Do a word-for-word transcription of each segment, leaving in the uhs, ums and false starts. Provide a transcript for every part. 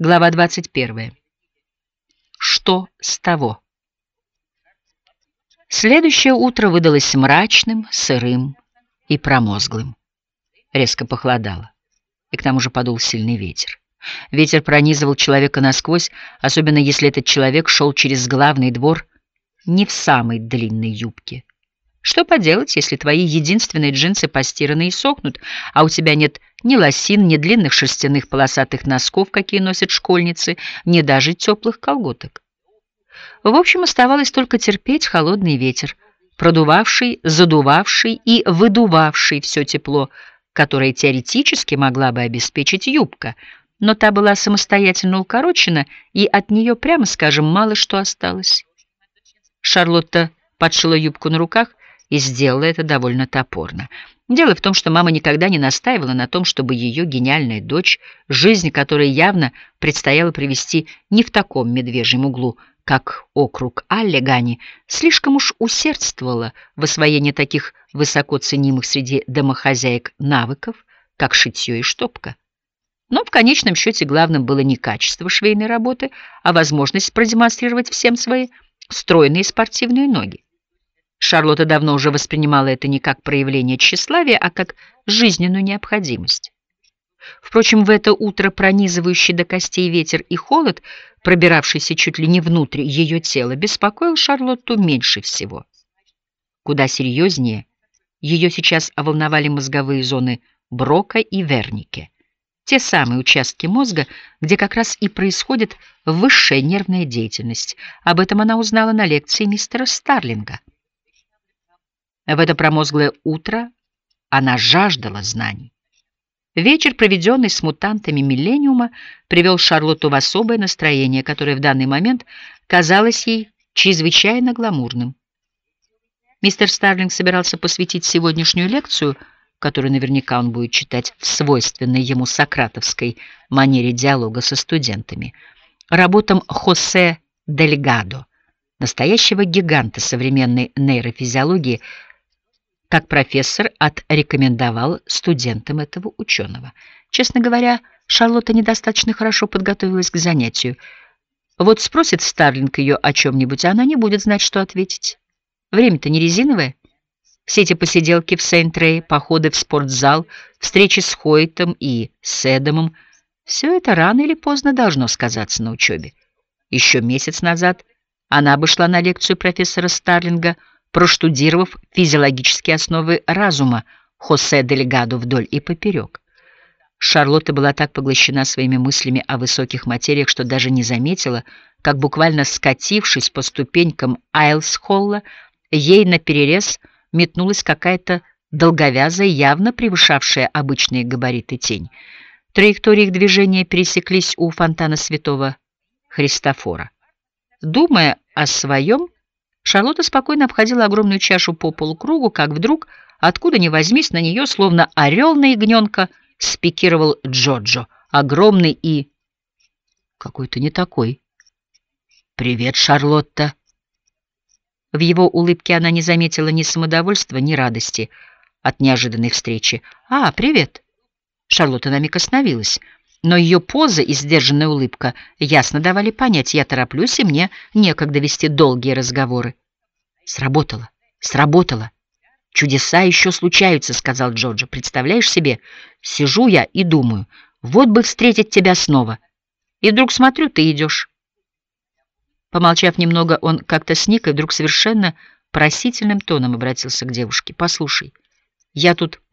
Глава двадцать первая. Что с того? Следующее утро выдалось мрачным, сырым и промозглым. Резко похолодало, и к тому же подул сильный ветер. Ветер пронизывал человека насквозь, особенно если этот человек шел через главный двор не в самой длинной юбке. Что поделать, если твои единственные джинсы постираны и сохнут, а у тебя нет ни лосин, ни длинных шерстяных полосатых носков, какие носят школьницы, ни даже теплых колготок? В общем, оставалось только терпеть холодный ветер, продувавший, задувавший и выдувавший все тепло, которое теоретически могла бы обеспечить юбка, но та была самостоятельно укорочена, и от нее, прямо скажем, мало что осталось. Шарлотта подшила юбку на руках и сделала это довольно топорно. Дело в том, что мама никогда не настаивала на том, чтобы ее гениальная дочь, жизнь которой явно предстояло провести не в таком медвежьем углу, как округ Аллегани, слишком уж усердствовала в освоении таких высоко ценимых среди домохозяек навыков, как шитье и штопка. Но в конечном счете главным было не качество швейной работы, а возможность продемонстрировать всем свои стройные спортивные ноги. Шарлотта давно уже воспринимала это не как проявление тщеславия, а как жизненную необходимость. Впрочем, в это утро пронизывающий до костей ветер и холод, пробиравшийся чуть ли не внутрь ее тела, беспокоил Шарлотту меньше всего. Куда серьезнее ее сейчас волновали мозговые зоны Брока и Вернике, те самые участки мозга, где как раз и происходит высшая нервная деятельность. Об этом она узнала на лекции мистера Старлинга. В это промозглое утро она жаждала знаний. Вечер, проведенный с мутантами Миллениума, привел Шарлотту в особое настроение, которое в данный момент казалось ей чрезвычайно гламурным. Мистер Старлинг собирался посвятить сегодняшнюю лекцию, которую наверняка он будет читать в свойственной ему сократовской манере диалога со студентами, работам Хосе Дельгадо, настоящего гиганта современной нейрофизиологии, как профессор отрекомендовал студентам этого ученого. Честно говоря, Шарлотта недостаточно хорошо подготовилась к занятию. Вот спросит Старлинг ее о чем-нибудь, а она не будет знать, что ответить. Время-то не резиновое. Все эти посиделки в Сейнт-Рее, походы в спортзал, встречи с Хойтом и с Эдамом — все это рано или поздно должно сказаться на учебе. Еще месяц назад она бы шла на лекцию профессора Старлинга, проштудировав физиологические основы разума Хосе Дельгадо вдоль и поперек. Шарлотта была так поглощена своими мыслями о высоких материях, что даже не заметила, как, буквально скатившись по ступенькам Айлс-холла, ей наперерез метнулась какая-то долговязая, явно превышавшая обычные габариты тень. Траектории их движения пересеклись у фонтана святого Христофора. Думая о своем, Шарлотта спокойно обходила огромную чашу по полукругу, как вдруг, откуда ни возьмись, на нее, словно орел на ягненка, спикировал Джоджо, огромный и какой-то не такой. «Привет, Шарлотта!» В его улыбке она не заметила ни самодовольства, ни радости от неожиданной встречи. «А, привет!» Шарлотта на миг остановилась, но ее поза и сдержанная улыбка ясно давали понять: я тороплюсь, и мне некогда вести долгие разговоры. «Сработало! Сработало! Чудеса еще случаются», — сказал Джорджо. «Представляешь себе, сижу я и думаю, вот бы встретить тебя снова. И вдруг смотрю, ты идешь». Помолчав немного, он как-то сник и вдруг совершенно просительным тоном обратился к девушке. «Послушай, я тут...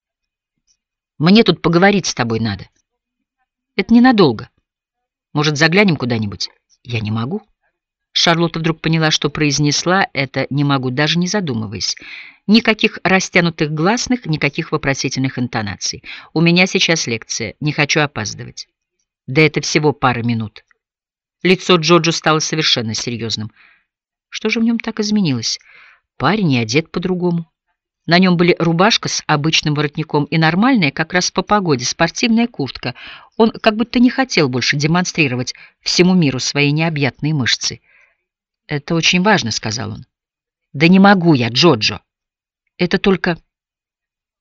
Мне тут поговорить с тобой надо. Это ненадолго. Может, заглянем куда-нибудь?» «Я не могу». Шарлотта вдруг поняла, что произнесла это «не могу», даже не задумываясь. Никаких растянутых гласных, никаких вопросительных интонаций. «У меня сейчас лекция, не хочу опаздывать». «Да это всего пара минут». Лицо Джоджо стало совершенно серьезным. Что же в нем так изменилось? Парень и одет по-другому. На нем были рубашка с обычным воротником и нормальная, как раз по погоде, спортивная куртка. Он как будто не хотел больше демонстрировать всему миру свои необъятные мышцы. «Это очень важно», — сказал он. «Да не могу я, Джоджо. Это только...»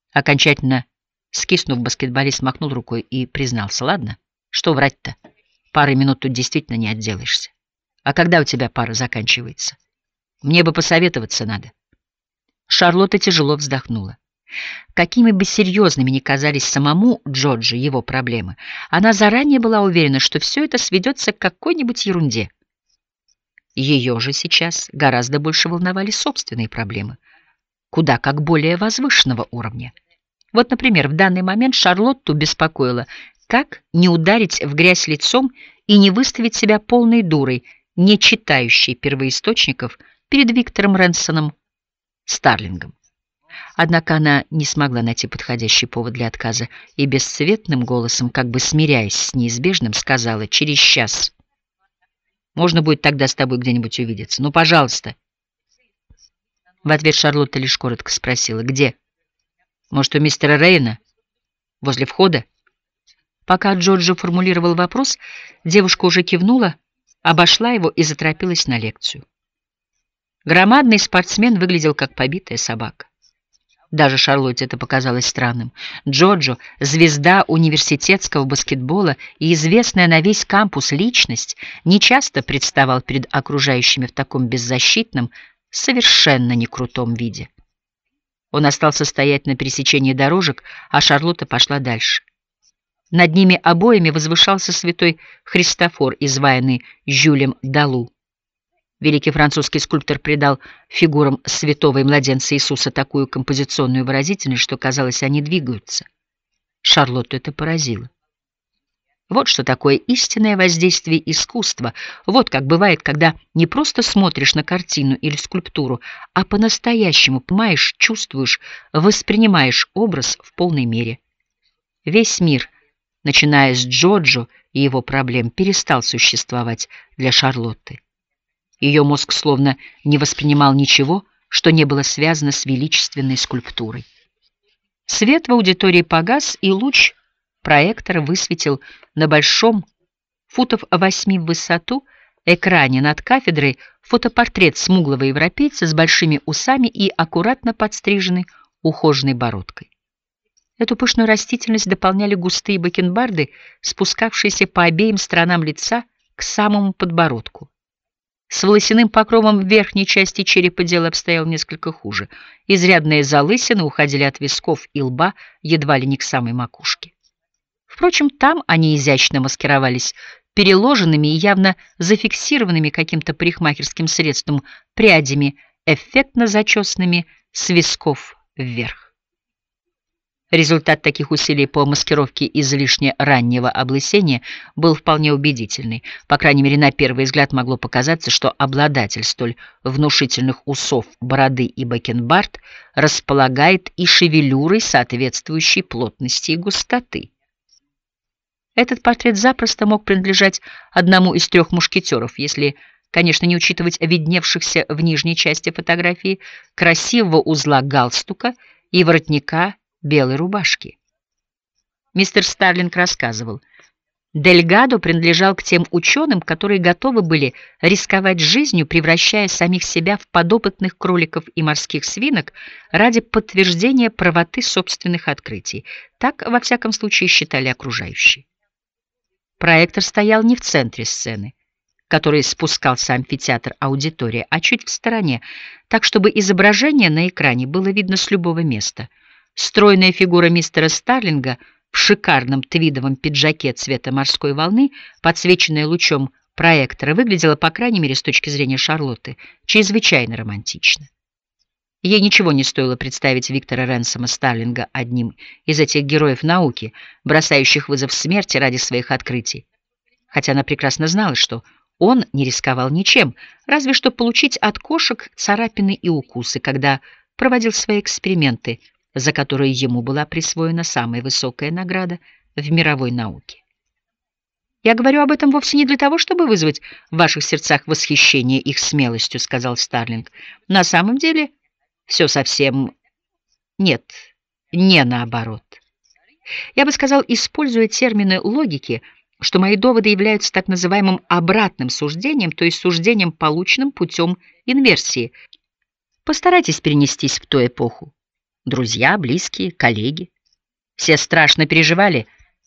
Окончательно скиснув, баскетболист махнул рукой и признался: «Ладно, что врать-то? Пары минут тут действительно не отделаешься. А когда у тебя пара заканчивается? Мне бы посоветоваться надо». Шарлотта тяжело вздохнула. Какими бы серьезными ни казались самому Джорджу его проблемы, она заранее была уверена, что все это сведется к какой-нибудь ерунде. Ее же сейчас гораздо больше волновали собственные проблемы, куда как более возвышенного уровня. Вот, например, в данный момент Шарлотту беспокоило, как не ударить в грязь лицом и не выставить себя полной дурой, не читающей первоисточников перед Виктором Рэнсоном Старлингом. Однако она не смогла найти подходящий повод для отказа и бесцветным голосом, как бы смиряясь с неизбежным, сказала: «Через час. Можно будет тогда с тобой где-нибудь увидеться. Ну, пожалуйста». В ответ Шарлотта лишь коротко спросила: «Где? Может, у мистера Рейна? Возле входа?» Пока Джорджо формулировал вопрос, девушка уже кивнула, обошла его и заторопилась на лекцию. Громадный спортсмен выглядел как побитая собака. Даже Шарлотте это показалось странным. Джорджо, звезда университетского баскетбола и известная на весь кампус личность, нечасто представал перед окружающими в таком беззащитном, совершенно не крутом виде. Он остался стоять на пересечении дорожек, а Шарлотта пошла дальше. Над ними обоими возвышался святой Христофор, изваянный Жюлем Далу. Великий французский скульптор придал фигурам святого и младенца Иисуса такую композиционную выразительность, что, казалось, они двигаются. Шарлотту это поразило. Вот что такое истинное воздействие искусства. Вот как бывает, когда не просто смотришь на картину или скульптуру, а по-настоящему понимаешь, чувствуешь, воспринимаешь образ в полной мере. Весь мир, начиная с Джорджо и его проблем, перестал существовать для Шарлотты. Ее мозг словно не воспринимал ничего, что не было связано с величественной скульптурой. Свет в аудитории погас, и луч проектора высветил на большом, футов восьми в высоту, экране над кафедрой фотопортрет смуглого европейца с большими усами и аккуратно подстриженной ухоженной бородкой. Эту пышную растительность дополняли густые бакенбарды, спускавшиеся по обеим сторонам лица к самому подбородку. С волосяным покровом в верхней части черепа дело обстояло несколько хуже. Изрядные залысины уходили от висков и лба едва ли не к самой макушке. Впрочем, там они изящно маскировались переложенными и явно зафиксированными каким-то парикмахерским средством прядями, эффектно зачесанными с висков вверх. Результат таких усилий по маскировке излишне раннего облысения был вполне убедительный. По крайней мере, на первый взгляд могло показаться, что обладатель столь внушительных усов, бороды и бакенбард располагает и шевелюрой соответствующей плотности и густоты. Этот портрет запросто мог принадлежать одному из трех мушкетеров, если, конечно, не учитывать видневшихся в нижней части фотографии красивого узла галстука и воротника белой рубашки. Мистер Старлинг рассказывал, Дельгадо принадлежал к тем ученым, которые готовы были рисковать жизнью, превращая самих себя в подопытных кроликов и морских свинок ради подтверждения правоты собственных открытий. Так, во всяком случае, считали окружающие. Проектор стоял не в центре сцены, который спускался амфитеатр аудитории, а чуть в стороне, так, чтобы изображение на экране было видно с любого места. Стройная фигура мистера Старлинга в шикарном твидовом пиджаке цвета морской волны, подсвеченная лучом проектора, выглядела, по крайней мере, с точки зрения Шарлотты, чрезвычайно романтично. Ей ничего не стоило представить Виктора Рэнсома Старлинга одним из этих героев науки, бросающих вызов смерти ради своих открытий, хотя она прекрасно знала, что он не рисковал ничем, разве что получить от кошек царапины и укусы, когда проводил свои эксперименты, за которые ему была присвоена самая высокая награда в мировой науке. «Я говорю об этом вовсе не для того, чтобы вызвать в ваших сердцах восхищение их смелостью», — сказал Старлинг. «На самом деле все совсем... нет, не наоборот. Я бы сказал, используя термины логики, что мои доводы являются так называемым обратным суждением, то есть суждением, полученным путем инверсии. Постарайтесь перенестись в ту эпоху. Друзья, близкие, коллеги. Все страшно переживали,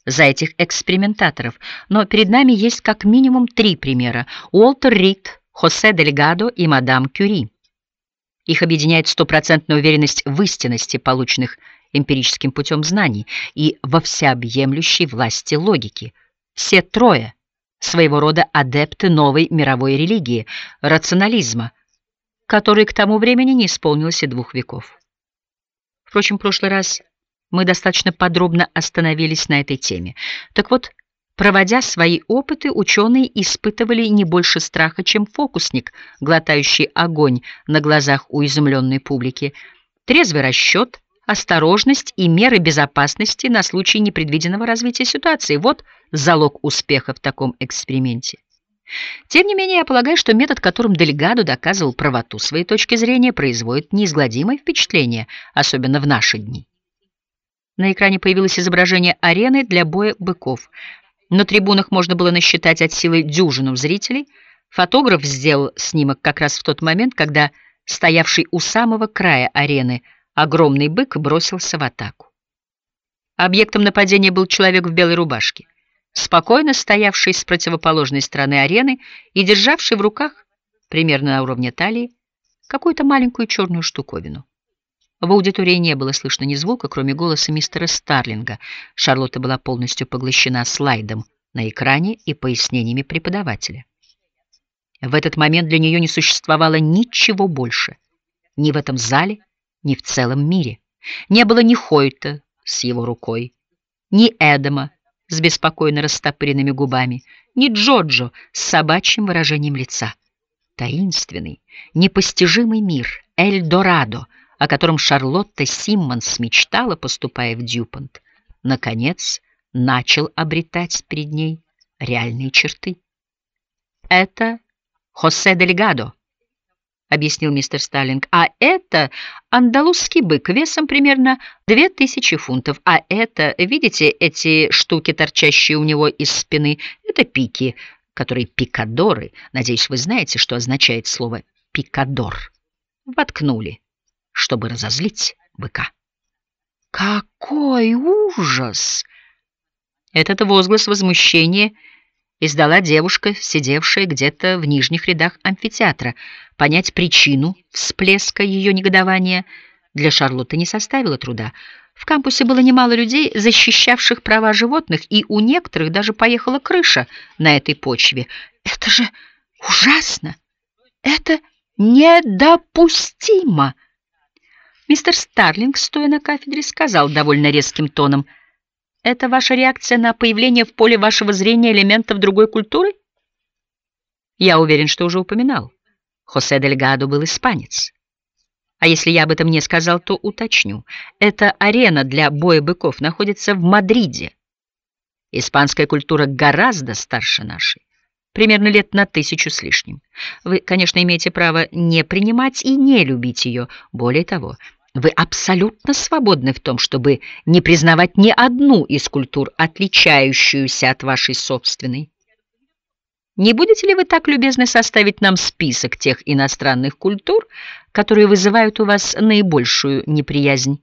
за этих экспериментаторов, но перед нами есть как минимум три примера: Уолтер Рид, Хосе Дельгадо и мадам Кюри. Их объединяет стопроцентная уверенность в истинности полученных эмпирическим путем знаний и во всеобъемлющей власти логики. Все трое своего рода адепты новой мировой религии, рационализма, который к тому времени не исполнилось и двух веков. Впрочем, в прошлый раз мы достаточно подробно остановились на этой теме. Так вот, проводя свои опыты, ученые испытывали не больше страха, чем фокусник, глотающий огонь на глазах у изумленной публики. Трезвый расчет, осторожность и меры безопасности на случай непредвиденного развития ситуации — вот залог успеха в таком эксперименте. Тем не менее, я полагаю, что метод, которым Дельгадо доказывал правоту своей точки зрения, производит неизгладимое впечатление, особенно в наши дни. На экране появилось изображение арены для боя быков. На трибунах можно было насчитать от силы дюжину зрителей. Фотограф сделал снимок как раз в тот момент, когда стоявший у самого края арены огромный бык бросился в атаку. Объектом нападения был человек в белой рубашке, спокойно стоявший с противоположной стороны арены и державший в руках, примерно на уровне талии, какую-то маленькую черную штуковину. В аудитории не было слышно ни звука, кроме голоса мистера Старлинга. Шарлотта была полностью поглощена слайдом на экране и пояснениями преподавателя. В этот момент для нее не существовало ничего больше. Ни в этом зале, ни в целом мире. Не было ни Хойта с его рукой, ни Эдама с беспокойно растопыренными губами, ни Джоджо с собачьим выражением лица. Таинственный, непостижимый мир, Эль-Дорадо, о котором Шарлотта Симмонс мечтала, поступая в Дьюпонт, наконец начал обретать перед ней реальные черты. «Это Хосе Дельгадо», — объяснил мистер Старлинг, «а это андалузский бык весом примерно две тысячи фунтов, а это, видите, эти штуки, торчащие у него из спины, это пики, которые пикадоры, надеюсь, вы знаете, что означает слово «пикадор», воткнули, чтобы разозлить быка». «Какой ужас!» Этот возглас возмущения издала девушка, сидевшая где-то в нижних рядах амфитеатра. Понять причину всплеска ее негодования для Шарлотты не составило труда. В кампусе было немало людей, защищавших права животных, и у некоторых даже поехала крыша на этой почве. «Это же ужасно! Это недопустимо!» Мистер Старлинг, стоя на кафедре, сказал довольно резким тоном: «Это ваша реакция на появление в поле вашего зрения элементов другой культуры?» Я уверен, что уже упоминал. Хосе Дельгадо был испанец. А если я об этом не сказал, то уточню. Эта арена для боя быков находится в Мадриде. Испанская культура гораздо старше нашей, примерно лет на тысячу с лишним. Вы, конечно, имеете право не принимать и не любить ее. Более того, вы абсолютно свободны в том, чтобы не признавать ни одну из культур, отличающуюся от вашей собственной. Не будете ли вы так любезны составить нам список тех иностранных культур, которые вызывают у вас наибольшую неприязнь?»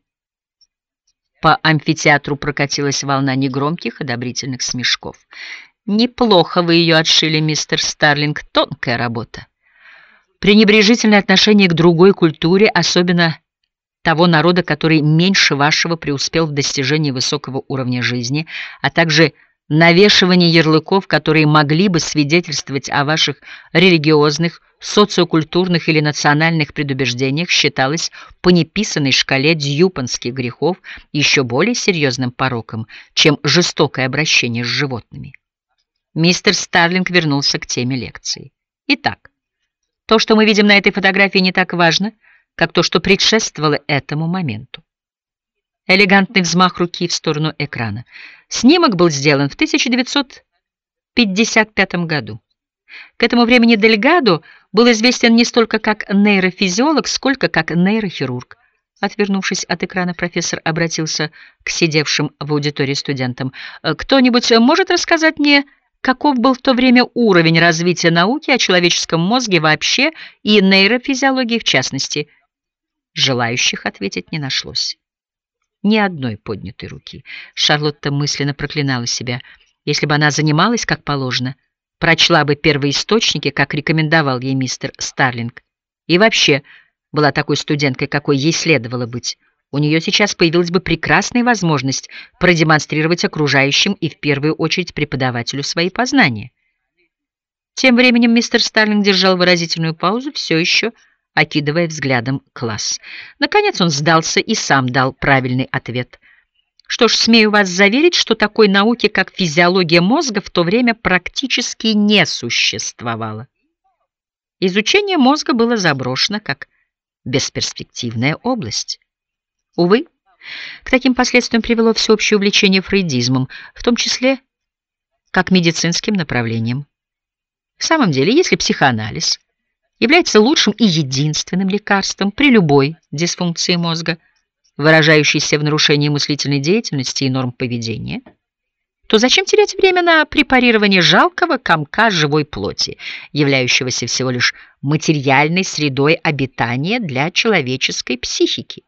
По амфитеатру прокатилась волна негромких одобрительных смешков. «Неплохо вы ее отшили, мистер Старлинг, тонкая работа. Пренебрежительное отношение к другой культуре, особенно того народа, который меньше вашего преуспел в достижении высокого уровня жизни, а также навешивание ярлыков, которые могли бы свидетельствовать о ваших религиозных, социокультурных или национальных предубеждениях, считалось по неписанной шкале дьюпонских грехов еще более серьезным пороком, чем жестокое обращение с животными». Мистер Старлинг вернулся к теме лекции. «Итак, то, что мы видим на этой фотографии, не так важно, как то, что предшествовало этому моменту». Элегантный взмах руки в сторону экрана. Снимок был сделан в тысяча девятьсот пятьдесят пятом году. К этому времени Дельгадо был известен не столько как нейрофизиолог, сколько как нейрохирург. Отвернувшись от экрана, профессор обратился к сидевшим в аудитории студентам. «Кто-нибудь может рассказать мне, каков был в то время уровень развития науки о человеческом мозге вообще и нейрофизиологии в частности?» Желающих ответить не нашлось. ни одной поднятой руки. Шарлотта мысленно проклинала себя. Если бы она занималась как положено, прочла бы первоисточники, как рекомендовал ей мистер Старлинг, и вообще была такой студенткой, какой ей следовало быть, у нее сейчас появилась бы прекрасная возможность продемонстрировать окружающим и в первую очередь преподавателю свои познания. Тем временем мистер Старлинг держал выразительную паузу, все еще окидывая взглядом класс. Наконец он сдался и сам дал правильный ответ. Что ж, смею вас заверить, что такой науки, как физиология мозга, в то время практически не существовало. Изучение мозга было заброшено как бесперспективная область. Увы, к таким последствиям привело всеобщее увлечение фрейдизмом, в том числе как медицинским направлением. В самом деле, если психоанализ является лучшим и единственным лекарством при любой дисфункции мозга, выражающейся в нарушении мыслительной деятельности и норм поведения, то зачем терять время на препарирование жалкого комка живой плоти, являющегося всего лишь материальной средой обитания для человеческой психики?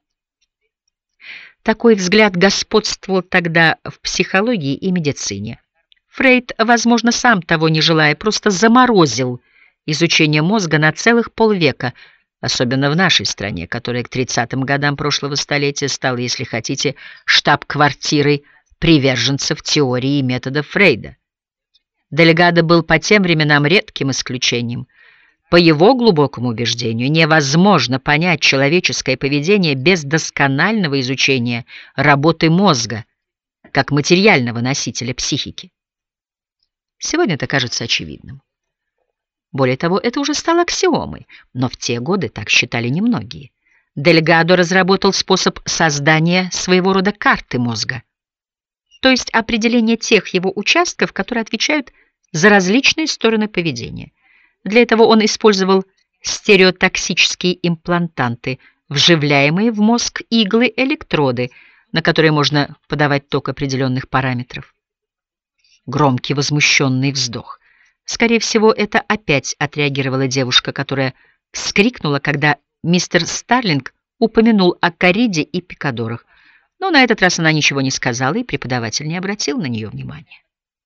Такой взгляд господствовал тогда в психологии и медицине. Фрейд, возможно, сам того не желая, просто заморозил изучение мозга на целых полвека, особенно в нашей стране, которая к тридцатым годам прошлого столетия стала, если хотите, штаб-квартирой приверженцев теории и методов Фрейда. Дельгадо был по тем временам редким исключением. По его глубокому убеждению, невозможно понять человеческое поведение без досконального изучения работы мозга как материального носителя психики. Сегодня это кажется очевидным. Более того, это уже стало аксиомой, но в те годы так считали немногие. Дельгадо разработал способ создания своего рода карты мозга, то есть определение тех его участков, которые отвечают за различные стороны поведения. Для этого он использовал стереотоксические имплантанты, вживляемые в мозг иглы-электроды, на которые можно подавать ток определенных параметров. Громкий возмущенный вздох. Скорее всего, это опять отреагировала девушка, которая вскрикнула, когда мистер Старлинг упомянул о корриде и пикадорах. Но на этот раз она ничего не сказала, и преподаватель не обратил на нее внимания.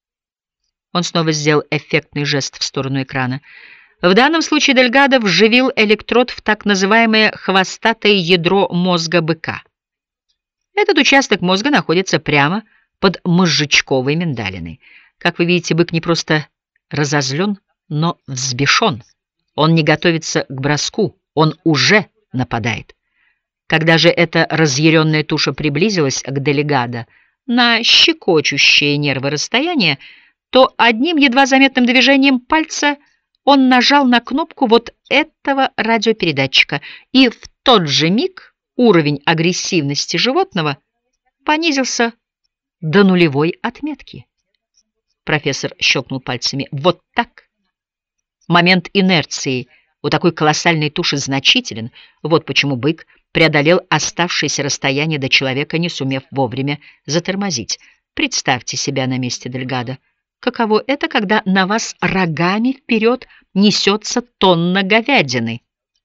Он снова сделал эффектный жест в сторону экрана. В данном случае Дельгадо вживил электрод в так называемое хвостатое ядро мозга быка. Этот участок мозга находится прямо под мозжечковой миндалиной. Как вы видите, бык не просто разозлен, но взбешен. Он не готовится к броску, он уже нападает. Когда же эта разъяренная туша приблизилась к Дельгадо на щекочущее нервы расстояние, то одним едва заметным движением пальца он нажал на кнопку вот этого радиопередатчика, и в тот же миг уровень агрессивности животного понизился до нулевой отметки. Профессор щелкнул пальцами. Вот так. Момент инерции у такой колоссальной туши значителен. Вот почему бык преодолел оставшееся расстояние до человека, не сумев вовремя затормозить. Представьте себя на месте Дельгадо. Каково это, когда на вас рогами вперед несется тонна говядины?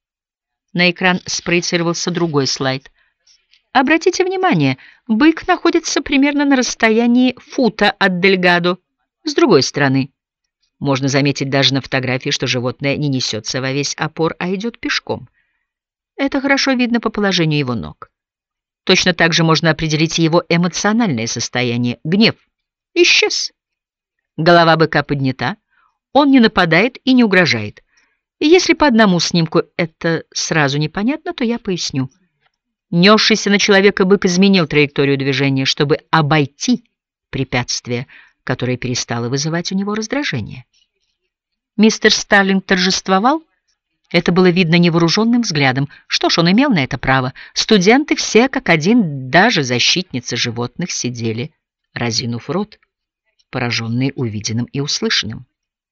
На экран спроецировался другой слайд. Обратите внимание, бык находится примерно на расстоянии фута от Дельгадо. С другой стороны, можно заметить даже на фотографии, что животное не несется во весь опор, а идет пешком. Это хорошо видно по положению его ног. Точно так же можно определить его эмоциональное состояние. Гнев исчез. Голова быка поднята, он не нападает и не угрожает. И если по одному снимку это сразу непонятно, то я поясню. Несшийся на человека бык изменил траекторию движения, чтобы обойти препятствие, которое перестало вызывать у него раздражение. Мистер Старлинг торжествовал. Это было видно невооруженным взглядом. Что ж, он имел на это право. Студенты все как один, даже защитницы животных, сидели, разинув рот, пораженные увиденным и услышанным.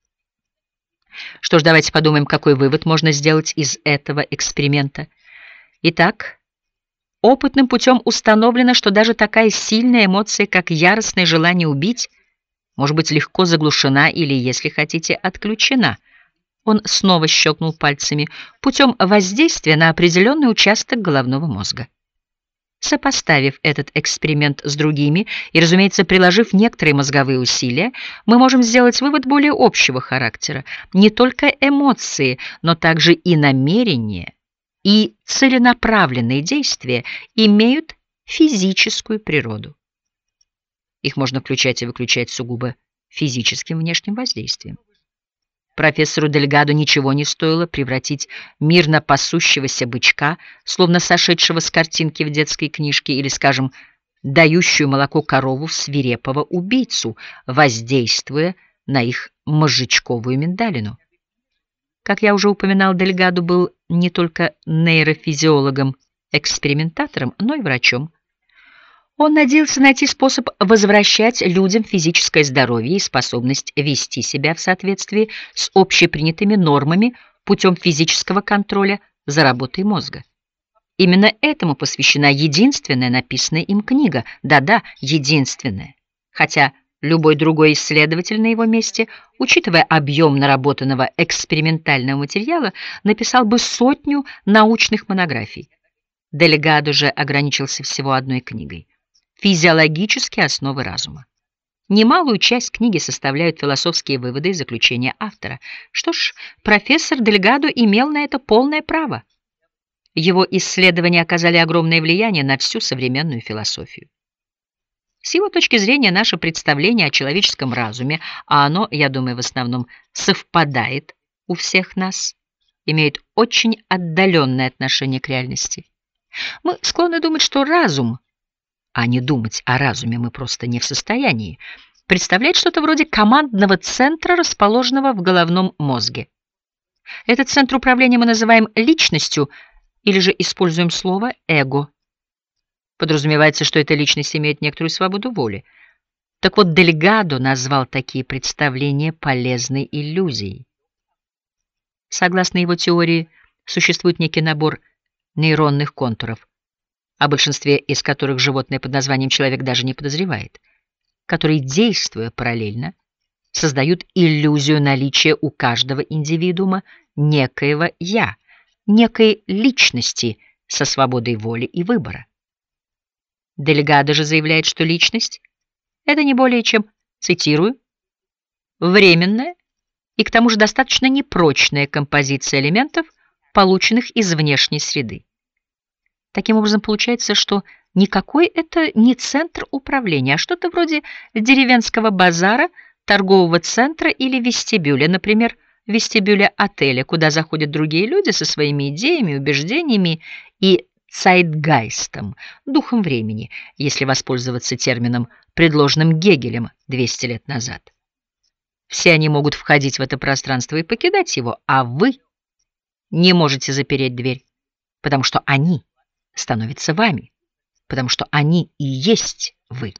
Что ж, давайте подумаем, какой вывод можно сделать из этого эксперимента. Итак, опытным путем установлено, что даже такая сильная эмоция, как яростное желание убить, может быть легко заглушена или, если хотите, отключена. Он снова щелкнул пальцами путем воздействия на определенный участок головного мозга. Сопоставив этот эксперимент с другими и, разумеется, приложив некоторые мозговые усилия, мы можем сделать вывод более общего характера. Не только эмоции, но также и намерения, и целенаправленные действия имеют физическую природу. Их можно включать и выключать сугубо физическим внешним воздействием. Профессору Дельгадо ничего не стоило превратить мирно пасущегося бычка, словно сошедшего с картинки в детской книжке, или, скажем, дающую молоко корову в свирепого убийцу, воздействуя на их мозжечковую миндалину. Как я уже упоминал, Дельгадо был не только нейрофизиологом-экспериментатором, но и врачом. Он надеялся найти способ возвращать людям физическое здоровье и способность вести себя в соответствии с общепринятыми нормами путем физического контроля за работой мозга. Именно этому посвящена единственная написанная им книга. Да-да, единственная. Хотя любой другой исследователь на его месте, учитывая объем наработанного экспериментального материала, написал бы сотню научных монографий. Дельгадо же ограничился всего одной книгой. Физиологические основы разума. Немалую часть книги составляют философские выводы и заключения автора. Что ж, профессор Дельгадо имел на это полное право. Его исследования оказали огромное влияние на всю современную философию. С его точки зрения, наше представление о человеческом разуме, а оно, я думаю, в основном совпадает у всех нас, имеет очень отдаленное отношение к реальности. Мы склонны думать, что разум, а не думать о разуме мы просто не в состоянии, представляет что-то вроде командного центра, расположенного в головном мозге. Этот центр управления мы называем личностью или же используем слово «эго». Подразумевается, что эта личность имеет некоторую свободу воли. Так вот, Дельгадо назвал такие представления полезной иллюзией. Согласно его теории, существует некий набор нейронных контуров, о большинстве из которых животное под названием человек даже не подозревает, которые, действуя параллельно, создают иллюзию наличия у каждого индивидуума некоего «я», некой личности со свободой воли и выбора. Дельгадо же заявляет, что личность — это не более чем, цитирую, «временная и к тому же достаточно непрочная композиция элементов, полученных из внешней среды». Таким образом, получается, что никакой это не центр управления, а что-то вроде деревенского базара, торгового центра или вестибюля, например, вестибюля отеля, куда заходят другие люди со своими идеями, убеждениями и цайтгайстом, духом времени, если воспользоваться термином, предложенным Гегелем двести лет назад. Все они могут входить в это пространство и покидать его, а вы не можете запереть дверь, потому что они становятся вами, потому что они и есть вы.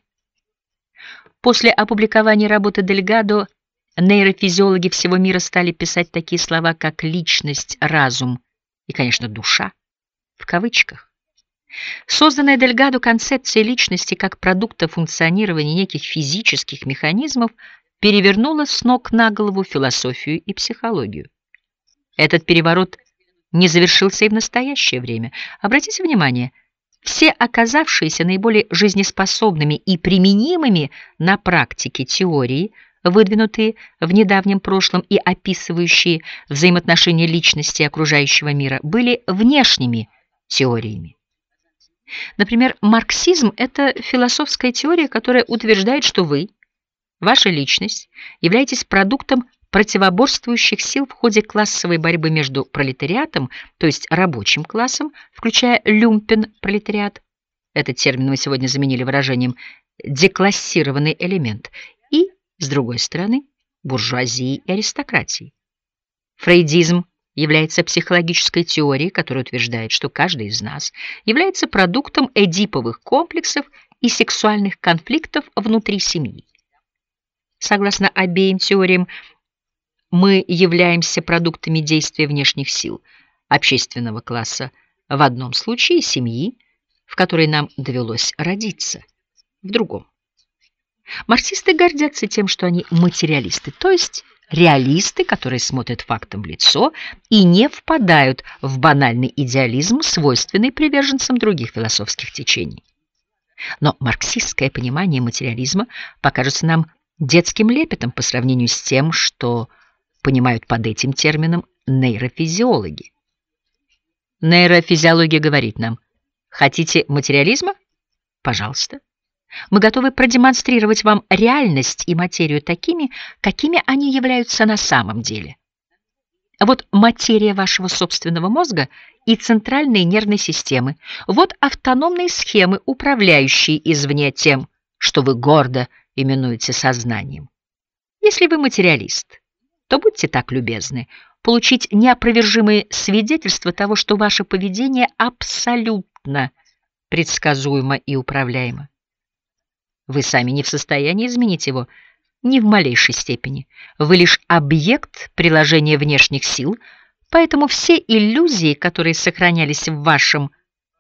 После опубликования работы Дельгадо нейрофизиологи всего мира стали писать такие слова, как «личность», «разум» и, конечно, «душа» в кавычках. Созданная Дельгадо концепция личности как продукта функционирования неких физических механизмов перевернула с ног на голову философию и психологию. Этот переворот не завершился и в настоящее время. Обратите внимание, все оказавшиеся наиболее жизнеспособными и применимыми на практике теории, выдвинутые в недавнем прошлом и описывающие взаимоотношения личности и окружающего мира, были внешними теориями. Например, марксизм — это философская теория, которая утверждает, что вы, ваша личность, являетесь продуктом противоборствующих сил в ходе классовой борьбы между пролетариатом, то есть рабочим классом, включая люмпен-пролетариат, этот термин мы сегодня заменили выражением «деклассированный элемент», и, с другой стороны, буржуазией и аристократией. Фрейдизм является психологической теорией, которая утверждает, что каждый из нас является продуктом эдиповых комплексов и сексуальных конфликтов внутри семьи. Согласно обеим теориям, мы являемся продуктами действия внешних сил, общественного класса в одном случае и семьи, в которой нам довелось родиться, в другом. Марксисты гордятся тем, что они материалисты, то есть реалисты, которые смотрят фактам в лицо и не впадают в банальный идеализм, свойственный приверженцам других философских течений. Но марксистское понимание материализма покажется нам детским лепетом по сравнению с тем, что понимают под этим термином нейрофизиологи. Нейрофизиология говорит нам: хотите материализма? Пожалуйста. Мы готовы продемонстрировать вам реальность и материю такими, какими они являются на самом деле. Вот материя вашего собственного мозга и центральной нервной системы. Вот автономные схемы, управляющие извне тем, что вы гордо именуете сознанием. Если вы материалист, то будьте так любезны получить неопровержимые свидетельства того, что ваше поведение абсолютно предсказуемо и управляемо. Вы сами не в состоянии изменить его ни в малейшей степени. Вы лишь объект приложения внешних сил, поэтому все иллюзии, которые сохранялись в вашем...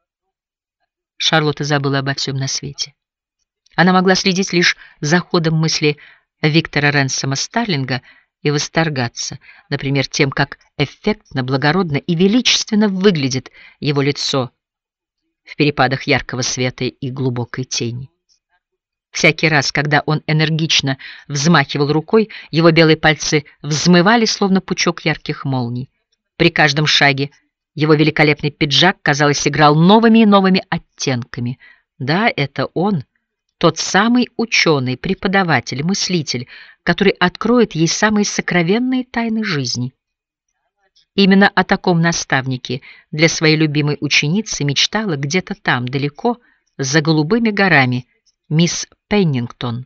Шарлотта забыла обо всем на свете. Она могла следить лишь за ходом мысли Виктора Ренсома Старлинга и восторгаться, например, тем, как эффектно, благородно и величественно выглядит его лицо в перепадах яркого света и глубокой тени. Всякий раз, когда он энергично взмахивал рукой, его белые пальцы взмывали, словно пучок ярких молний. При каждом шаге его великолепный пиджак, казалось, играл новыми и новыми оттенками. Да, это он, тот самый ученый, преподаватель, мыслитель, который откроет ей самые сокровенные тайны жизни. Именно о таком наставнике для своей любимой ученицы мечтала где-то там, далеко, за голубыми горами, мисс Пеннингтон.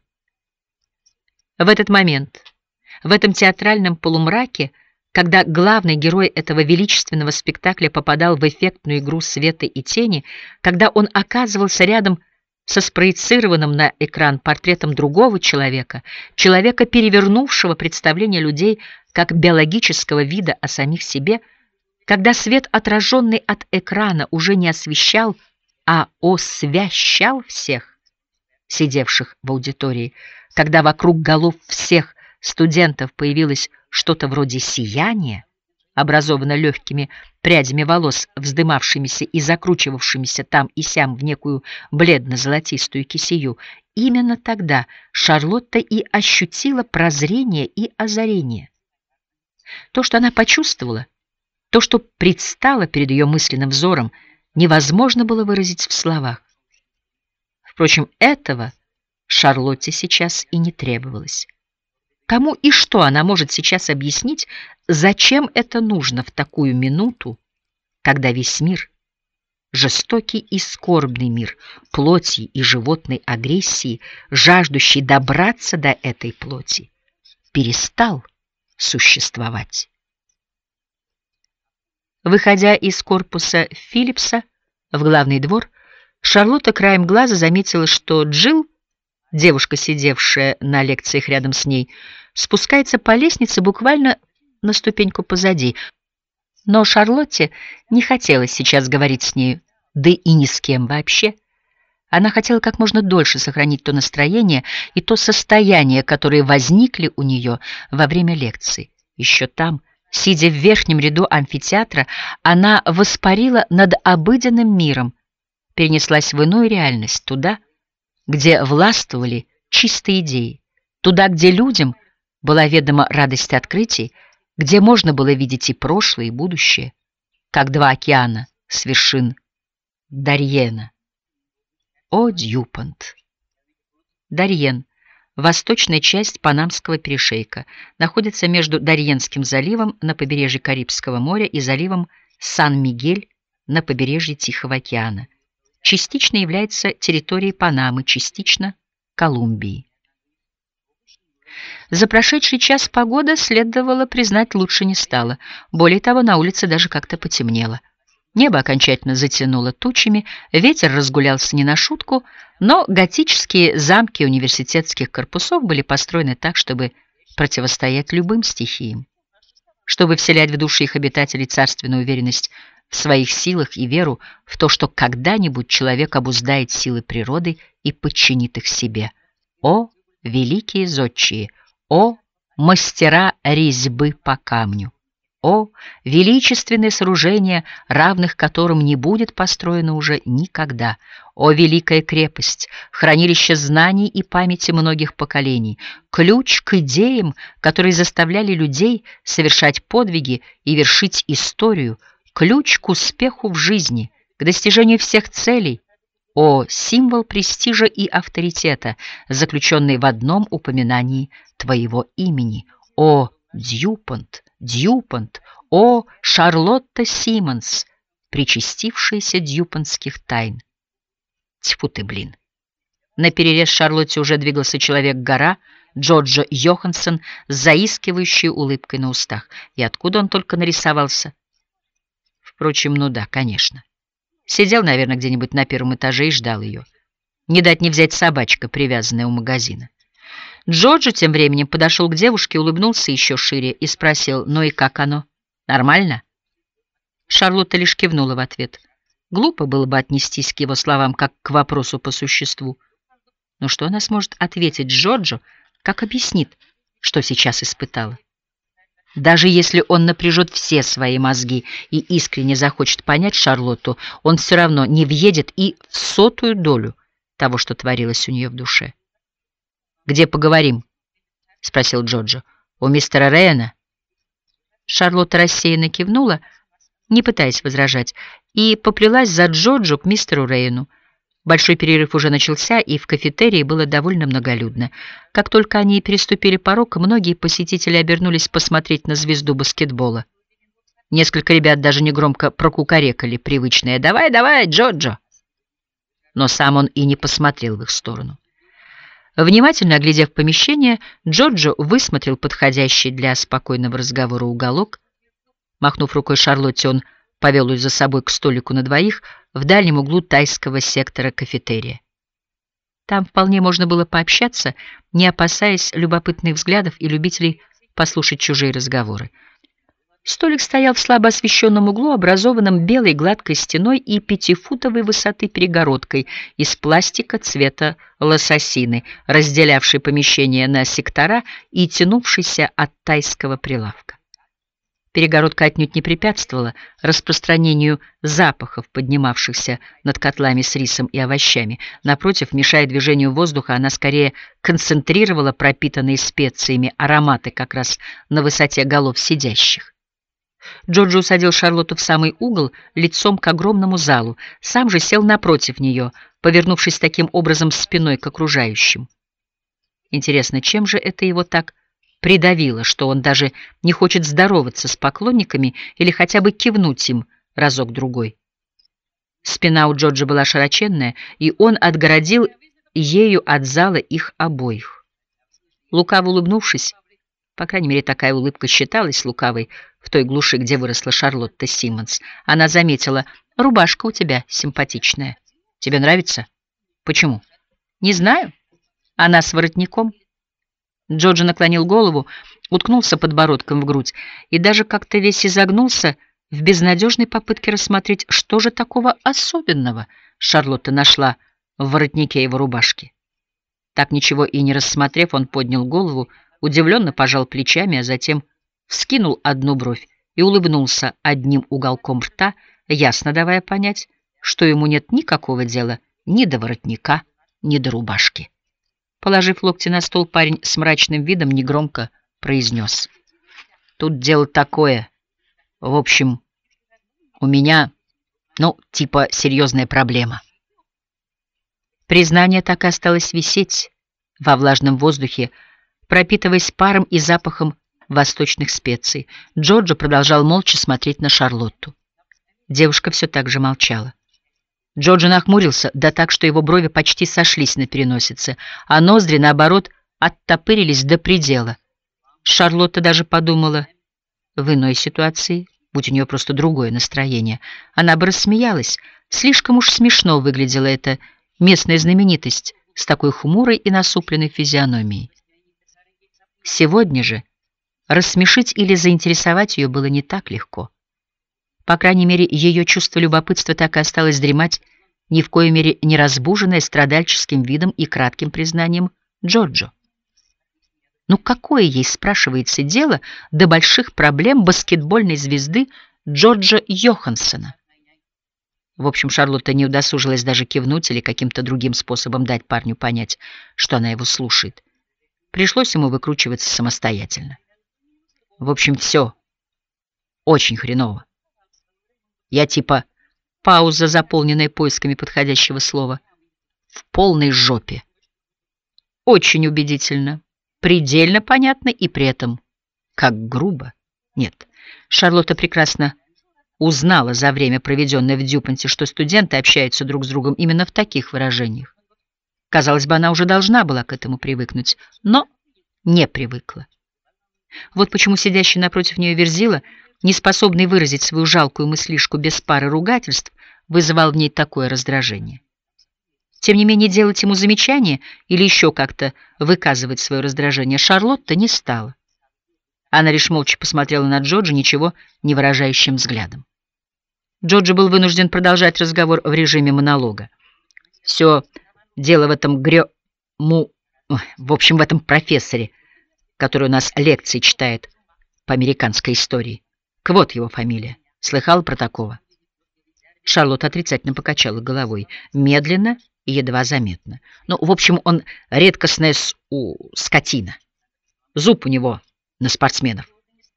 В этот момент, в этом театральном полумраке, когда главный герой этого величественного спектакля попадал в эффектную игру света и тени, когда он оказывался рядом со спроецированным на экран портретом другого человека, человека, перевернувшего представление людей как биологического вида о самих себе, когда свет, отраженный от экрана, уже не освещал, а освящал всех сидевших в аудитории, когда вокруг голов всех студентов появилось что-то вроде сияния, образованное легкими прядями волос, вздымавшимися и закручивавшимися там и сям в некую бледно-золотистую кисею, именно тогда Шарлотта и ощутила прозрение и озарение. То, что она почувствовала, то, что предстало перед ее мысленным взором, невозможно было выразить в словах. Впрочем, этого Шарлотте сейчас и не требовалось. Кому и что она может сейчас объяснить, зачем это нужно в такую минуту, когда весь мир, жестокий и скорбный мир плоти и животной агрессии, жаждущий добраться до этой плоти, перестал существовать? Выходя из корпуса Филлипса в главный двор, Шарлотта краем глаза заметила, что Джилл, девушка, сидевшая на лекциях рядом с ней, спускается по лестнице буквально на ступеньку позади. Но Шарлотте не хотелось сейчас говорить с нею, да и ни с кем вообще. Она хотела как можно дольше сохранить то настроение и то состояние, которые возникли у нее во время лекции. Еще там, сидя в верхнем ряду амфитеатра, она воспарила над обыденным миром, перенеслась в иную реальность, туда, где властвовали чистые идеи, туда, где людям была ведома радость открытий, где можно было видеть и прошлое, и будущее, как два океана с вершин Дарьена. О, Дьюпонт! Дарьен, восточная часть Панамского перешейка, находится между Дарьенским заливом на побережье Карибского моря и заливом Сан-Мигель на побережье Тихого океана. Частично является территорией Панамы, частично Колумбии. За прошедший час погода, следовало признать, лучше не стала. Более того, на улице даже как-то потемнело. Небо окончательно затянуло тучами, ветер разгулялся не на шутку, но готические замки университетских корпусов были построены так, чтобы противостоять любым стихиям, чтобы вселять в души их обитателей царственную уверенность в своих силах и веру в то, что когда-нибудь человек обуздает силы природы и подчинит их себе. О, великие зодчие! О, мастера резьбы по камню. О, величественное сооружение, равных которым не будет построено уже никогда! О, великая крепость, хранилище знаний и памяти многих поколений, ключ к идеям, которые заставляли людей совершать подвиги и вершить историю, ключ к успеху в жизни, к достижению всех целей. О, символ престижа и авторитета, заключенный в одном упоминании твоего имени! О, Дьюпонт! Дьюпонт, о, Шарлотта Симмонс, причастившаяся дьюпонтских тайн. Тьфу ты, блин. Наперерез Шарлотте уже двигался человек-гора, Джорджо Йоханссон, с заискивающей улыбкой на устах. И откуда он только нарисовался? Впрочем, ну да, конечно. Сидел, наверное, где-нибудь на первом этаже и ждал ее. Не дать не взять собачка, привязанная у магазина. Джорджо тем временем подошел к девушке, улыбнулся еще шире и спросил: «Ну и как оно? Нормально?» Шарлотта лишь кивнула в ответ. Глупо было бы отнестись к его словам как к вопросу по существу. Но что она сможет ответить Джорджо, как объяснит, что сейчас испытала? Даже если он напряжет все свои мозги и искренне захочет понять Шарлотту, он все равно не въедет и в сотую долю того, что творилось у нее в душе. «Где поговорим?» — спросил Джорджо. «У мистера Рэйна?» Шарлотта рассеянно кивнула, не пытаясь возражать, и поплелась за Джорджо к мистеру Рэйну. Большой перерыв уже начался, и в кафетерии было довольно многолюдно. Как только они переступили порог, многие посетители обернулись посмотреть на звезду баскетбола. Несколько ребят даже негромко прокукарекали привычное «Давай, давай, Джорджо!». Но сам он и не посмотрел в их сторону. Внимательно оглядев помещение, Джорджо высмотрел подходящий для спокойного разговора уголок. Махнув рукой Шарлотте, он повел ее за собой к столику на двоих в дальнем углу тайского сектора кафетерия. Там вполне можно было пообщаться, не опасаясь любопытных взглядов и любителей послушать чужие разговоры. Столик стоял в слабо освещенном углу, образованном белой гладкой стеной и пятифутовой высоты перегородкой из пластика цвета лососины, разделявшей помещение на сектора и тянувшейся от тайского прилавка. Перегородка отнюдь не препятствовала распространению запахов, поднимавшихся над котлами с рисом и овощами. Напротив, мешая движению воздуха, она скорее концентрировала пропитанные специями ароматы как раз на высоте голов сидящих. Джорджо усадил Шарлотту в самый угол, лицом к огромному залу, сам же сел напротив нее, повернувшись таким образом спиной к окружающим. Интересно, чем же это его так придавило, что он даже не хочет здороваться с поклонниками или хотя бы кивнуть им разок-другой? Спина у Джорджа была широченная, и он отгородил ею от зала их обоих. Лукаво улыбнувшись, по крайней мере, такая улыбка считалась лукавой в той глуши, где выросла Шарлотта Симмонс, она заметила: «Рубашка у тебя симпатичная. Тебе нравится?» «Почему?» «Не знаю. Она с воротником». Джорджо наклонил голову, уткнулся подбородком в грудь и даже как-то весь изогнулся в безнадежной попытке рассмотреть, что же такого особенного Шарлотта нашла в воротнике его рубашки. Так ничего и не рассмотрев, он поднял голову, удивленно пожал плечами, а затем вскинул одну бровь и улыбнулся одним уголком рта, ясно давая понять, что ему нет никакого дела ни до воротника, ни до рубашки. Положив локти на стол, парень с мрачным видом негромко произнес: «Тут дело такое. В общем, у меня, ну, типа серьезная проблема». Признание так и осталось висеть во влажном воздухе, пропитываясь паром и запахом восточных специй. Джорджо продолжал молча смотреть на Шарлотту. Девушка все так же молчала. Джорджо нахмурился, да так, что его брови почти сошлись на переносице, а ноздри, наоборот, оттопырились до предела. Шарлотта даже подумала, в иной ситуации, будь у нее просто другое настроение, она бы рассмеялась. Слишком уж смешно выглядела эта местная знаменитость с такой хмурой и насупленной физиономией. Сегодня же рассмешить или заинтересовать ее было не так легко. По крайней мере, ее чувство любопытства так и осталось дремать, ни в коей мере не разбуженное страдальческим видом и кратким признанием Джорджо. Ну какое ей, спрашивается, дело до больших проблем баскетбольной звезды Джорджа Йоханссона? В общем, Шарлотта не удосужилась даже кивнуть или каким-то другим способом дать парню понять, что она его слушает. Пришлось ему выкручиваться самостоятельно. В общем, все очень хреново. Я типа пауза, заполненная поисками подходящего слова. В полной жопе. Очень убедительно, предельно понятно и при этом как грубо. Нет, Шарлотта прекрасно узнала за время, проведенное в Дюпонте, что студенты общаются друг с другом именно в таких выражениях. Казалось бы, она уже должна была к этому привыкнуть, но не привыкла. Вот почему сидящий напротив нее Верзила, не способный выразить свою жалкую мыслишку без пары ругательств, вызывал в ней такое раздражение. Тем не менее, делать ему замечание или еще как-то выказывать свое раздражение Шарлотта не стала. Она лишь молча посмотрела на Джорджа ничего не выражающим взглядом. Джорджи был вынужден продолжать разговор в режиме монолога. Все дело в этом грё... му... в общем, в этом профессоре, который у нас лекции читает по американской истории. Квот его фамилия. Слыхала про такого? Шарлотта отрицательно покачала головой, медленно и едва заметно. Ну, в общем, он редкостная с... у... скотина. Зуб у него на спортсменов.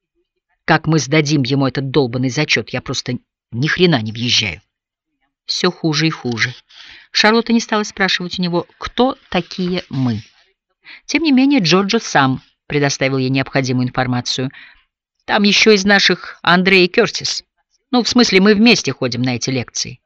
Как мы сдадим ему этот долбанный зачет, я просто ни хрена не въезжаю. Все хуже и хуже. Шарлотта не стала спрашивать у него, кто такие мы. Тем не менее, Джорджо сам предоставил ей необходимую информацию. Там еще из наших Андрей и Кертис. Ну, в смысле, мы вместе ходим на эти лекции.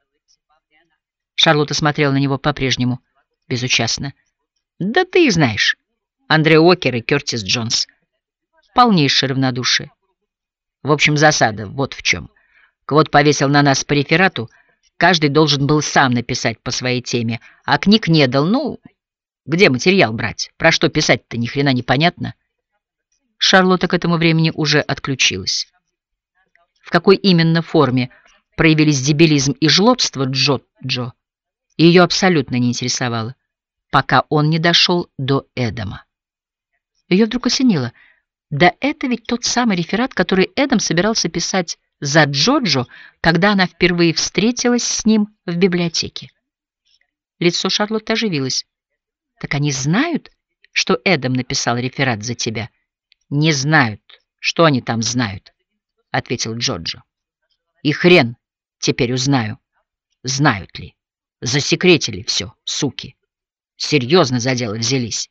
Шарлотта смотрела на него по-прежнему безучастно. Да ты и знаешь. Андрей Уокер и Кертис Джонс. Полнейшее равнодушие. В общем, засада вот в чем. Квот повесил на нас по реферату, каждый должен был сам написать по своей теме, а книг не дал. Ну, где материал брать? Про что писать-то ни хрена непонятно. Шарлотта к этому времени уже отключилась. В какой именно форме проявились дебилизм и жлобство Джо-Джо, ее абсолютно не интересовало, пока он не дошел до Эдама. Ее вдруг осенило. Да это ведь тот самый реферат, который Эдам собирался писать за Джоджо, когда она впервые встретилась с ним в библиотеке. Лицо Шарлотты оживилось. Так они знают, что Эдам написал реферат за тебя? Не знают. Что они там знают? Ответил Джоджо. И хрен теперь узнаю. Знают ли? Засекретили все, суки. Серьезно за дело взялись.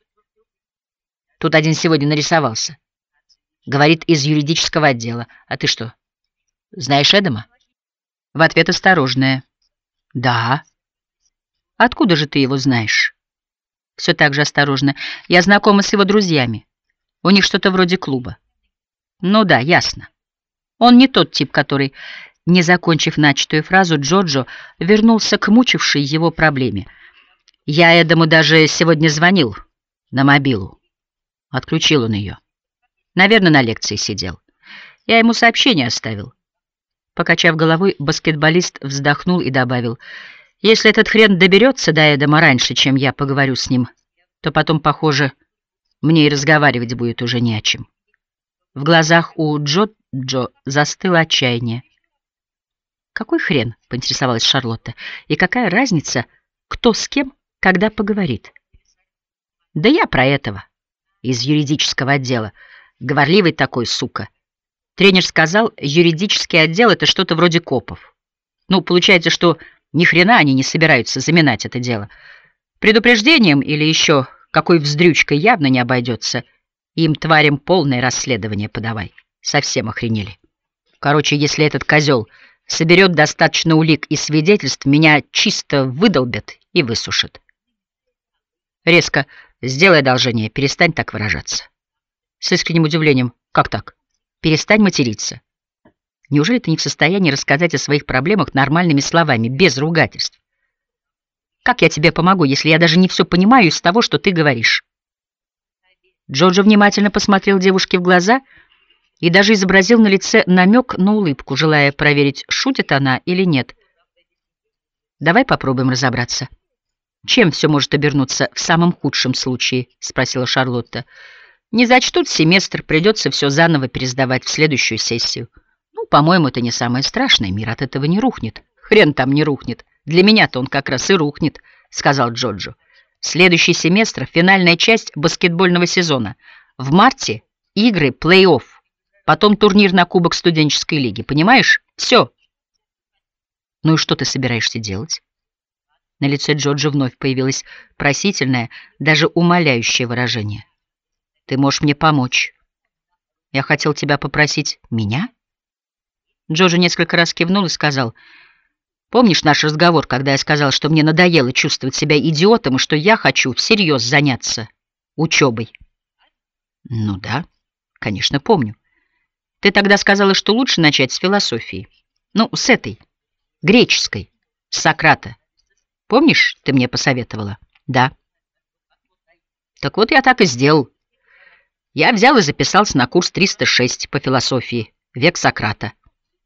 Тут один сегодня нарисовался. Говорит, из юридического отдела. А ты что, знаешь Эдама? В ответ осторожная. Да. Откуда же ты его знаешь? Все так же осторожно. Я знакома с его друзьями. У них что-то вроде клуба. Ну да, ясно. Он не тот тип, который, не закончив начатую фразу, Джоджо вернулся к мучившей его проблеме. Я Эдаму даже сегодня звонил на мобилу. Отключил он ее. Наверное, на лекции сидел. Я ему сообщение оставил. Покачав головой, баскетболист вздохнул и добавил: если этот хрен доберется до Эдама раньше, чем я поговорю с ним, то потом, похоже, мне и разговаривать будет уже не о чем. В глазах у Джо-Джо застыло отчаяние. «Какой хрен?» — поинтересовалась Шарлотта. «И какая разница, кто с кем, когда поговорит?» «Да я про этого, из юридического отдела. Говорливый такой, сука. Тренер сказал, юридический отдел — это что-то вроде копов. Ну, получается, что ни хрена они не собираются заминать это дело. Предупреждением или еще какой вздрючкой явно не обойдется. Им, тварям, полное расследование подавай. Совсем охренели. Короче, если этот козел соберет достаточно улик и свидетельств, меня чисто выдолбят и высушат. Резко сделай одолжение, перестань так выражаться. С искренним удивлением. Как так? Перестань материться. Неужели ты не в состоянии рассказать о своих проблемах нормальными словами, без ругательств? Как я тебе помогу, если я даже не все понимаю из того, что ты говоришь? Джоджо внимательно посмотрел девушке в глаза и даже изобразил на лице намек на улыбку, желая проверить, шутит она или нет. «Давай попробуем разобраться. Чем все может обернуться в самом худшем случае?» — спросила Шарлотта. Не зачтут семестр, придется все заново пересдавать в следующую сессию. Ну, по-моему, это не самое страшное, мир от этого не рухнет. Хрен там не рухнет. Для меня-то он как раз и рухнет, сказал Джоджо. Следующий семестр — финальная часть баскетбольного сезона. В марте игры плей-офф, потом турнир на Кубок студенческой лиги. Понимаешь? Все. Ну и что ты собираешься делать? На лице Джоджо вновь появилось просительное, даже умоляющее выражение. Ты можешь мне помочь. Я хотел тебя попросить. Меня? Джоджо несколько раз кивнул и сказал: помнишь наш разговор, когда я сказал, что мне надоело чувствовать себя идиотом и что я хочу всерьез заняться учебой? Ну да, конечно, помню. Ты тогда сказала, что лучше начать с философии. Ну, с этой, греческой, с Сократа. Помнишь, ты мне посоветовала? Да. Так вот я так и сделал. Я взял и записался на курс триста шесть по философии, век Сократа.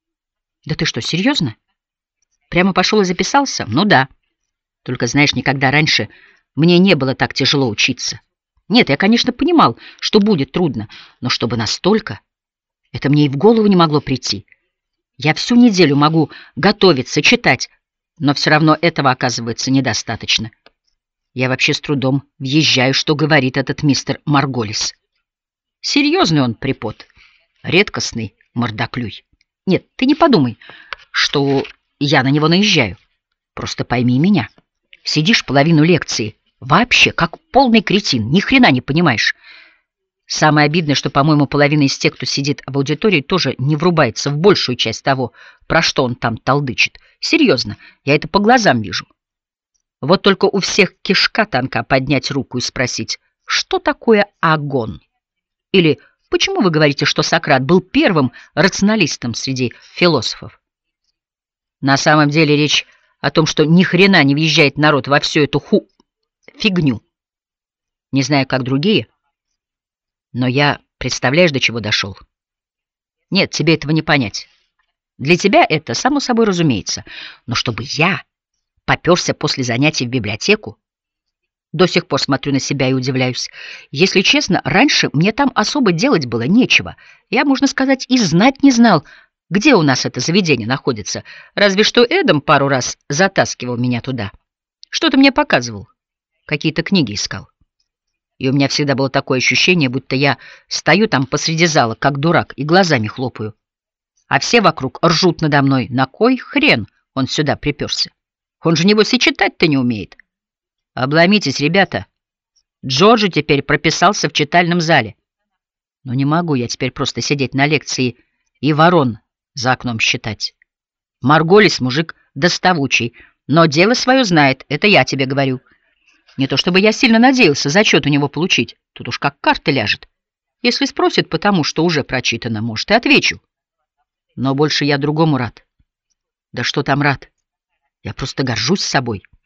Да ты что, серьезно? Прямо пошел и записался? Ну да. Только, знаешь, никогда раньше мне не было так тяжело учиться. Нет, я, конечно, понимал, что будет трудно, но чтобы настолько, это мне и в голову не могло прийти. Я всю неделю могу готовиться, читать, но все равно этого оказывается недостаточно. Я вообще с трудом въезжаю, что говорит этот мистер Марголис. Серьезный он препод, редкостный мордоклюй. Нет, ты не подумай, что я на него наезжаю. Просто пойми меня. Сидишь половину лекции, вообще как полный кретин, ни хрена не понимаешь. Самое обидное, что, по-моему, половина из тех, кто сидит в аудитории, тоже не врубается в большую часть того, про что он там толдычит. Серьезно, я это по глазам вижу. Вот только у всех кишка тонка поднять руку и спросить, что такое агон? Или почему вы говорите, что Сократ был первым рационалистом среди философов? На самом деле речь о том, что ни хрена не въезжает народ во всю эту ху... фигню. Не знаю, как другие, но я, представляешь, до чего дошел? Нет, тебе этого не понять. Для тебя это само собой разумеется. Но чтобы я попёрся после занятий в библиотеку, до сих пор смотрю на себя и удивляюсь. Если честно, раньше мне там особо делать было нечего. Я, можно сказать, и знать не знал, где у нас это заведение находится. Разве что Эдом пару раз затаскивал меня туда. Что-то мне показывал. Какие-то книги искал. И у меня всегда было такое ощущение, будто я стою там посреди зала, как дурак, и глазами хлопаю. А все вокруг ржут надо мной. На кой хрен он сюда приперся? Он же, небось, и читать-то не умеет. Обломитесь, ребята. Джорджи теперь прописался в читальном зале. Но не могу я теперь просто сидеть на лекции и ворон за окном считать. Марголис мужик доставучий, но дело свое знает, это я тебе говорю. Не то чтобы я сильно надеялся зачет у него получить, тут уж как карта ляжет. Если спросит потому, что уже прочитано, может, и отвечу. Но больше я другому рад. Да что там рад? Я просто горжусь собой.